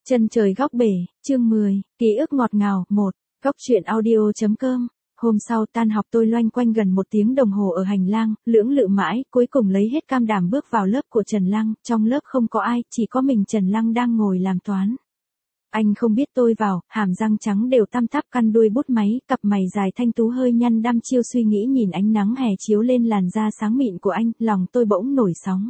Chân trời góc bể, chương 10, ký ức ngọt ngào, 1, góc truyện audio.com. Hôm sau tan học tôi loanh quanh gần 1 tiếng đồng hồ ở hành lang, lưỡng lự mãi, cuối cùng lấy hết cam đảm bước vào lớp của Trần Lăng, trong lớp không có ai, chỉ có mình Trần Lăng đang ngồi làm toán. Anh không biết tôi vào, hàm răng trắng đều tăm tắp căn đuôi bút máy, cặp mày dài thanh tú hơi nhăn đăm chiêu suy nghĩ nhìn ánh nắng hè chiếu lên làn da sáng mịn của anh, lòng tôi bỗng nổi sóng.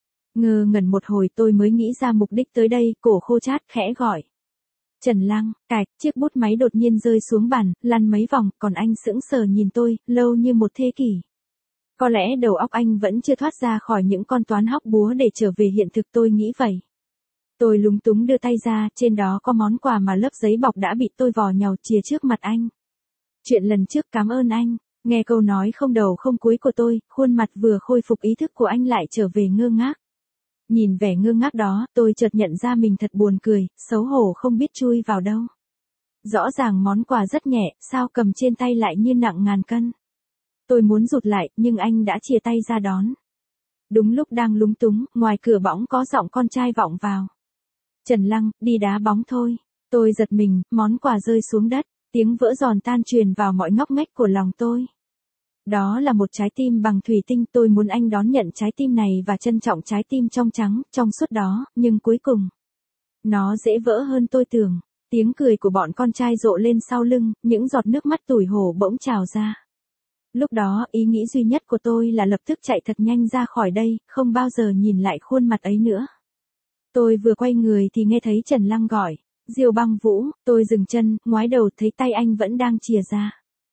Ngơ ngẩn một hồi tôi mới nghĩ ra mục đích tới đây, cổ khô chát, khẽ gọi. Trần Lăng, cạch, chiếc bút máy đột nhiên rơi xuống bàn, lăn mấy vòng, còn anh sững sờ nhìn tôi, lâu như một thế kỷ. Có lẽ đầu óc anh vẫn chưa thoát ra khỏi những con toán hóc búa để trở về hiện thực, tôi nghĩ vậy. Tôi lúng túng đưa tay ra, trên đó có món quà mà lớp giấy bọc đã bị tôi vò nhàu chìa trước mặt anh. Chuyện lần trước cảm ơn anh. Nghe câu nói không đầu không cuối của tôi, khuôn mặt vừa khôi phục ý thức của anh lại trở về ngơ ngác. Nhìn vẻ ngơ ngác đó, tôi chợt nhận ra mình thật buồn cười, xấu hổ không biết chui vào đâu. Rõ ràng món quà rất nhẹ, sao cầm trên tay lại như nặng ngàn cân. Tôi muốn rụt lại, nhưng anh đã chìa tay ra đón. Đúng lúc đang lúng túng, ngoài cửa bỗng có giọng con trai vọng vào. Trần Lăng, đi đá bóng thôi. Tôi giật mình, món quà rơi xuống đất, tiếng vỡ giòn tan truyền vào mọi ngóc ngách của lòng tôi. Đó là một trái tim bằng thủy tinh, tôi muốn anh đón nhận trái tim này và trân trọng trái tim trong trắng, trong suốt đó, nhưng cuối cùng, nó dễ vỡ hơn tôi tưởng. Tiếng cười của bọn con trai rộ lên sau lưng, những giọt nước mắt tủi hổ bỗng trào ra. Lúc đó, ý nghĩ duy nhất của tôi là lập tức chạy thật nhanh ra khỏi đây, không bao giờ nhìn lại khuôn mặt ấy nữa. Tôi vừa quay người thì nghe thấy Trần Lăng gọi, Diêu Băng Vũ, tôi dừng chân, ngoái đầu thấy tay anh vẫn đang chìa ra.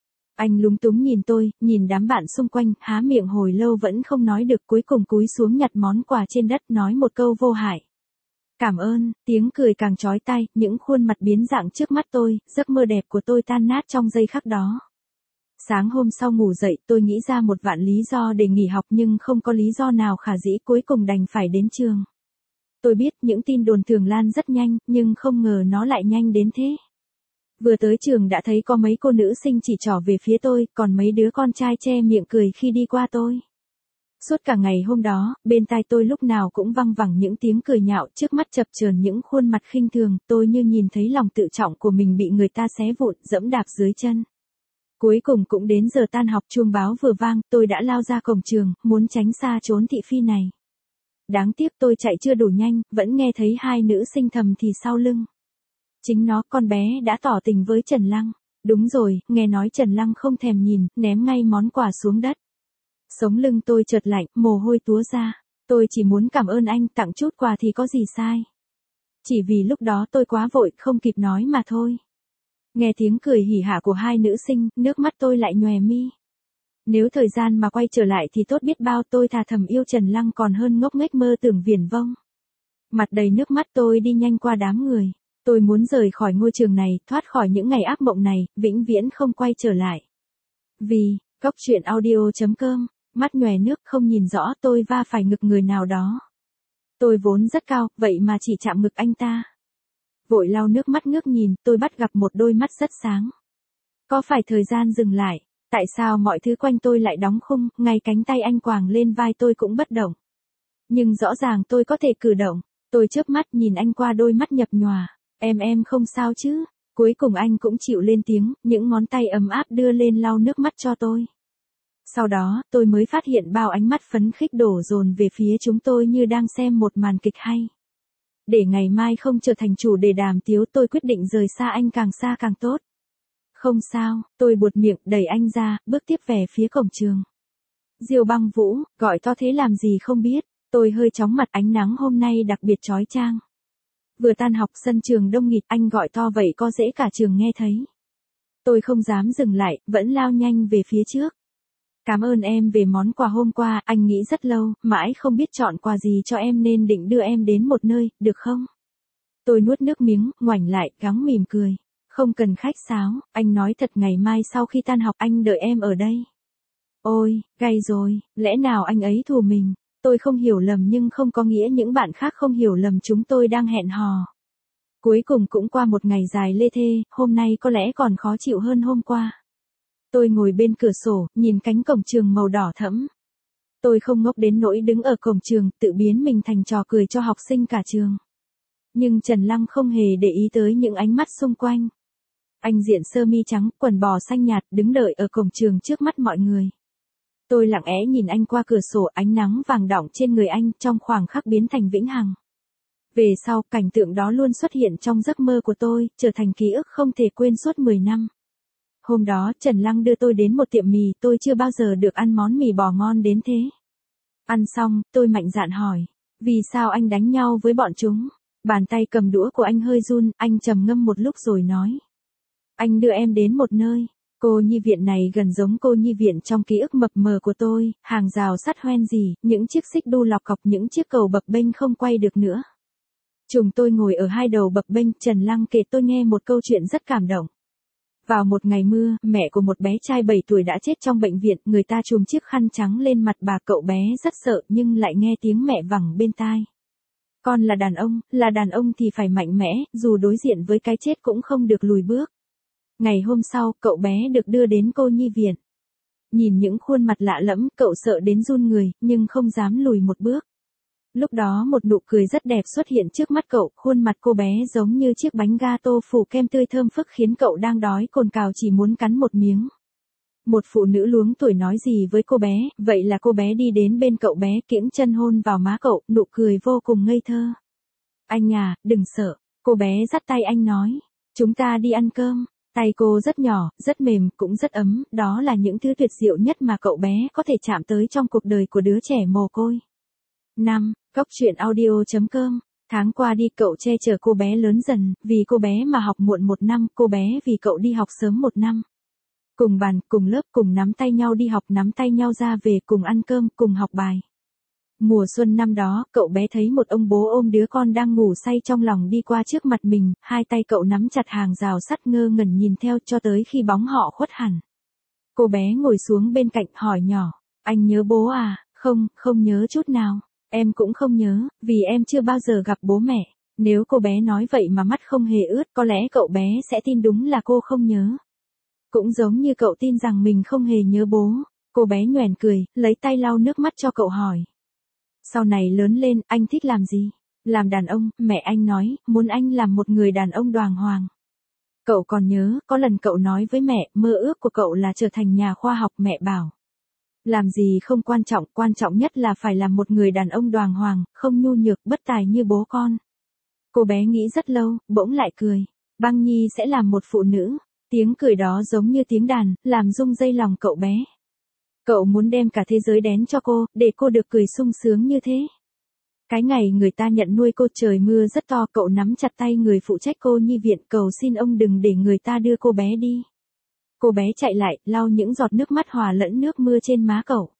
Anh lúng túng nhìn tôi, nhìn đám bạn xung quanh, há miệng hồi lâu vẫn không nói được, cuối cùng cúi xuống nhặt món quà trên đất, nói một câu vô hại. Cảm ơn, tiếng cười càng chói tai, những khuôn mặt biến dạng trước mắt tôi, giấc mơ đẹp của tôi tan nát trong giây khắc đó. Sáng hôm sau ngủ dậy, tôi nghĩ ra một vạn lý do để nghỉ học nhưng không có lý do nào khả dĩ, cuối cùng đành phải đến trường. Tôi biết những tin đồn thường lan rất nhanh, nhưng không ngờ nó lại nhanh đến thế. Vừa tới trường đã thấy có mấy cô nữ sinh chỉ trỏ về phía tôi, còn mấy đứa con trai che miệng cười khi đi qua tôi. Suốt cả ngày hôm đó, bên tai tôi lúc nào cũng văng vẳng những tiếng cười nhạo, trước mắt chập chờn những khuôn mặt khinh thường, tôi như nhìn thấy lòng tự trọng của mình bị người ta xé vụn, dẫm đạp dưới chân. Cuối cùng cũng đến giờ tan học, chuông báo vừa vang, tôi đã lao ra cổng trường, muốn tránh xa chốn thị phi này. Đáng tiếc tôi chạy chưa đủ nhanh, vẫn nghe thấy hai nữ sinh thầm thì sau lưng. Chính nó, con bé đã tỏ tình với Trần Lăng. Đúng rồi, nghe nói Trần Lăng không thèm nhìn, ném ngay món quà xuống đất. Sống lưng tôi chợt lạnh, mồ hôi túa ra. Tôi chỉ muốn cảm ơn anh, tặng chút quà thì có gì sai. Chỉ vì lúc đó tôi quá vội, không kịp nói mà thôi. Nghe tiếng cười hỉ hả của hai nữ sinh, nước mắt tôi lại nhòe mi. Nếu thời gian mà quay trở lại thì tốt biết bao, tôi thà thầm yêu Trần Lăng còn hơn ngốc nghếch mơ tưởng viển vông. Mặt đầy nước mắt tôi đi nhanh qua đám người. Tôi muốn rời khỏi ngôi trường này, thoát khỏi những ngày ác mộng này, vĩnh viễn không quay trở lại. Vì, góc truyện audio.com, mắt nhòe nước không nhìn rõ, tôi va phải ngực người nào đó. Tôi vốn rất cao, vậy mà chỉ chạm ngực anh ta. Vội lau nước mắt ngước nhìn, tôi bắt gặp một đôi mắt rất sáng. Có phải thời gian dừng lại? Tại sao mọi thứ quanh tôi lại đóng khung, ngay cánh tay anh quàng lên vai tôi cũng bất động. Nhưng rõ ràng tôi có thể cử động. Tôi chớp mắt nhìn anh qua đôi mắt nhập nhòa. Em không sao chứ? Cuối cùng anh cũng chịu lên tiếng, những ngón tay ấm áp đưa lên lau nước mắt cho tôi. Sau đó, tôi mới phát hiện bao ánh mắt phấn khích đổ dồn về phía chúng tôi như đang xem một màn kịch hay. Để ngày mai không trở thành chủ đề đàm tiếu, tôi quyết định rời xa anh càng xa càng tốt. Không sao, tôi buột miệng đẩy anh ra, bước tiếp về phía cổng trường. Diêu Băng Vũ, gọi to thế làm gì không biết, tôi hơi chóng mặt, ánh nắng hôm nay đặc biệt chói chang. Vừa tan học sân trường đông nghịt, anh gọi to vậy có dễ cả trường nghe thấy. Tôi không dám dừng lại, vẫn lao nhanh về phía trước. Cảm ơn em về món quà hôm qua, anh nghĩ rất lâu, mãi không biết chọn quà gì cho em nên định đưa em đến một nơi, được không? Tôi nuốt nước miếng, ngoảnh lại, gắng mỉm cười. Không cần khách sáo, anh nói thật ngày mai sau khi tan học anh đợi em ở đây. Ôi, gay rồi, lẽ nào anh ấy thù mình? Tôi không hiểu lầm nhưng không có nghĩa những bạn khác không hiểu lầm, chúng tôi đang hẹn hò. Cuối cùng cũng qua một ngày dài lê thê, hôm nay có lẽ còn khó chịu hơn hôm qua. Tôi ngồi bên cửa sổ, nhìn cánh cổng trường màu đỏ thẫm. Tôi không ngốc đến nỗi đứng ở cổng trường, tự biến mình thành trò cười cho học sinh cả trường. Nhưng Trần Lăng không hề để ý tới những ánh mắt xung quanh. Anh diện sơ mi trắng, quần bò xanh nhạt, đứng đợi ở cổng trường trước mắt mọi người. Tôi lặng lẽ nhìn anh qua cửa sổ, ánh nắng vàng đọng trên người anh trong khoảng khắc biến thành vĩnh hằng. Về sau, cảnh tượng đó luôn xuất hiện trong giấc mơ của tôi, trở thành ký ức không thể quên suốt 10 năm. Hôm đó, Trần Lăng đưa tôi đến một tiệm mì, tôi chưa bao giờ được ăn món mì bò ngon đến thế. Ăn xong, tôi mạnh dạn hỏi, vì sao anh đánh nhau với bọn chúng? Bàn tay cầm đũa của anh hơi run, anh trầm ngâm một lúc rồi nói. Anh đưa em đến một nơi. Cô nhi viện này gần giống cô nhi viện trong ký ức mập mờ của tôi, hàng rào sắt hoen gì, những chiếc xích đu lọc cọc, những chiếc cầu bập bênh không quay được nữa. Chúng tôi ngồi ở hai đầu bập bênh, Trần Lăng kể tôi nghe một câu chuyện rất cảm động. Vào một ngày mưa, mẹ của một bé trai 7 tuổi đã chết trong bệnh viện, người ta chùm chiếc khăn trắng lên mặt bà, cậu bé rất sợ nhưng lại nghe tiếng mẹ vẳng bên tai. Con là đàn ông thì phải mạnh mẽ, dù đối diện với cái chết cũng không được lùi bước. Ngày hôm sau, cậu bé được đưa đến cô nhi viện. Nhìn những khuôn mặt lạ lẫm, cậu sợ đến run người, nhưng không dám lùi một bước. Lúc đó một nụ cười rất đẹp xuất hiện trước mắt cậu, khuôn mặt cô bé giống như chiếc bánh gato phủ kem tươi thơm phức khiến cậu đang đói cồn cào chỉ muốn cắn một miếng. Một phụ nữ luống tuổi nói gì với cô bé, vậy là cô bé đi đến bên cậu bé, kiễng chân hôn vào má cậu, nụ cười vô cùng ngây thơ. Anh à, đừng sợ, cô bé dắt tay anh nói, chúng ta đi ăn cơm. Tay cô rất nhỏ, rất mềm, cũng rất ấm, đó là những thứ tuyệt diệu nhất mà cậu bé có thể chạm tới trong cuộc đời của đứa trẻ mồ côi. 5. Cốc truyện audio.com. Tháng qua đi, cậu che chở cô bé lớn dần, vì cô bé mà học muộn 1 năm, cô bé vì cậu đi học sớm 1 năm. Cùng bàn, cùng lớp, cùng nắm tay nhau đi học, nắm tay nhau ra về, cùng ăn cơm, cùng học bài. Mùa xuân năm đó, cậu bé thấy một ông bố ôm đứa con đang ngủ say trong lòng đi qua trước mặt mình, hai tay cậu nắm chặt hàng rào sắt ngơ ngẩn nhìn theo cho tới khi bóng họ khuất hẳn. Cô bé ngồi xuống bên cạnh hỏi nhỏ, anh nhớ bố à? Không, không nhớ chút nào. Em cũng không nhớ, vì em chưa bao giờ gặp bố mẹ. Nếu cô bé nói vậy mà mắt không hề ướt, có lẽ cậu bé sẽ tin đúng là cô không nhớ. Cũng giống như cậu tin rằng mình không hề nhớ bố. Cô bé nhoẻn cười, lấy tay lau nước mắt cho cậu hỏi. Sau này lớn lên, anh thích làm gì? Làm đàn ông, mẹ anh nói, muốn anh làm một người đàn ông đàng hoàng. Cậu còn nhớ, có lần cậu nói với mẹ, mơ ước của cậu là trở thành nhà khoa học, mẹ bảo. Làm gì không quan trọng nhất là phải làm một người đàn ông đàng hoàng, không nhu nhược, bất tài như bố con. Cô bé nghĩ rất lâu, bỗng lại cười. Băng Nhi sẽ làm một phụ nữ. Tiếng cười đó giống như tiếng đàn, làm rung dây lòng cậu bé. Cậu muốn đem cả thế giới đến cho cô, để cô được cười sung sướng như thế. Cái ngày người ta nhận nuôi cô, trời mưa rất to, cậu nắm chặt tay người phụ trách cô nhi viện, cầu xin ông đừng để người ta đưa cô bé đi. Cô bé chạy lại, lau những giọt nước mắt hòa lẫn nước mưa trên má cậu.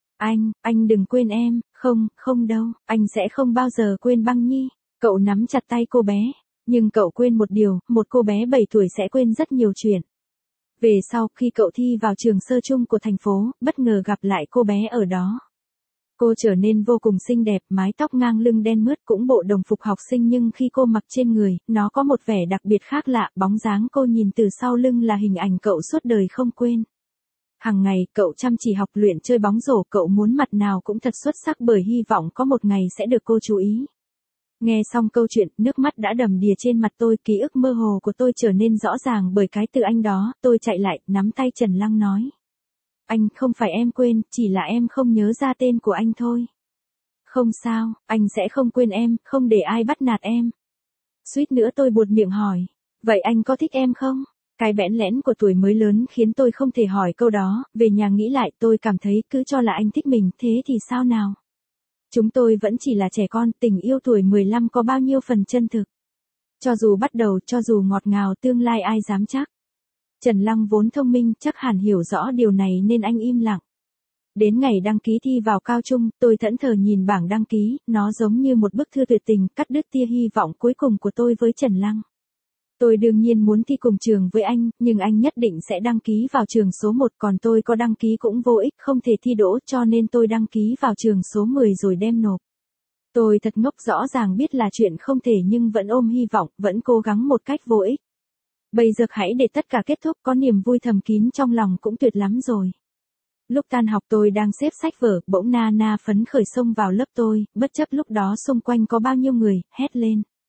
Anh đừng quên em, không đâu, anh sẽ không bao giờ quên Băng Nhi. Cậu nắm chặt tay cô bé, nhưng cậu quên một điều, một cô bé 7 tuổi sẽ quên rất nhiều chuyện. Về sau, khi cậu thi vào trường sơ trung của thành phố, bất ngờ gặp lại cô bé ở đó. Cô trở nên vô cùng xinh đẹp, mái tóc ngang lưng đen mướt, cũng bộ đồng phục học sinh, nhưng khi cô mặc trên người, nó có một vẻ đặc biệt khác lạ, bóng dáng cô nhìn từ sau lưng là hình ảnh cậu suốt đời không quên. Hàng ngày, cậu chăm chỉ học luyện chơi bóng rổ, cậu muốn mặt nào cũng thật xuất sắc bởi hy vọng có một ngày sẽ được cô chú ý. Nghe xong câu chuyện, nước mắt đã đầm đìa trên mặt tôi, ký ức mơ hồ của tôi trở nên rõ ràng bởi cái từ anh đó, tôi chạy lại, nắm tay Trần Lăng nói. Anh, không phải em quên, chỉ là em không nhớ ra tên của anh thôi. Không sao, anh sẽ không quên em, không để ai bắt nạt em. Suýt nữa tôi buột miệng hỏi, vậy anh có thích em không? Cái bẽn lẽn của tuổi mới lớn khiến tôi không thể hỏi câu đó, về nhà nghĩ lại tôi cảm thấy cứ cho là anh thích mình, thế thì sao nào? Chúng tôi vẫn chỉ là trẻ con, tình yêu tuổi 15 có bao nhiêu phần chân thực. Cho dù bắt đầu, cho dù ngọt ngào, tương lai ai dám chắc. Trần Lăng vốn thông minh, chắc hẳn hiểu rõ điều này nên anh im lặng. Đến ngày đăng ký thi vào cao trung, tôi thẫn thờ nhìn bảng đăng ký, nó giống như một bức thư tuyệt tình, cắt đứt tia hy vọng cuối cùng của tôi với Trần Lăng. Tôi đương nhiên muốn thi cùng trường với anh, nhưng anh nhất định sẽ đăng ký vào trường số 1, còn tôi có đăng ký cũng vô ích, không thể thi đỗ, cho nên tôi đăng ký vào trường số 10 rồi đem nộp. Tôi thật ngốc, rõ ràng biết là chuyện không thể nhưng vẫn ôm hy vọng, vẫn cố gắng một cách vô ích. Bây giờ hãy để tất cả kết thúc, có niềm vui thầm kín trong lòng cũng tuyệt lắm rồi. Lúc tan học tôi đang xếp sách vở, bỗng Na phấn khởi xông vào lớp tôi, bất chấp lúc đó xung quanh có bao nhiêu người, hét lên.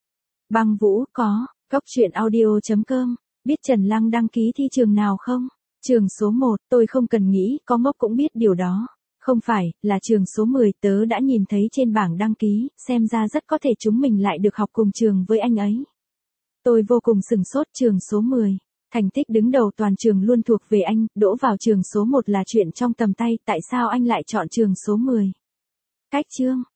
Băng Vũ có, Cốc truyện audio.com, biết Trần Lăng đăng ký thi trường nào không? Trường số 1, tôi không cần nghĩ, có ngốc cũng biết điều đó. Không phải, là trường số 10, tớ đã nhìn thấy trên bảng đăng ký, xem ra rất có thể chúng mình lại được học cùng trường với anh ấy. Tôi vô cùng sửng sốt, trường số 10. Thành tích đứng đầu toàn trường luôn thuộc về anh, đỗ vào trường số 1 là chuyện trong tầm tay, tại sao anh lại chọn trường số 10? Cách chương.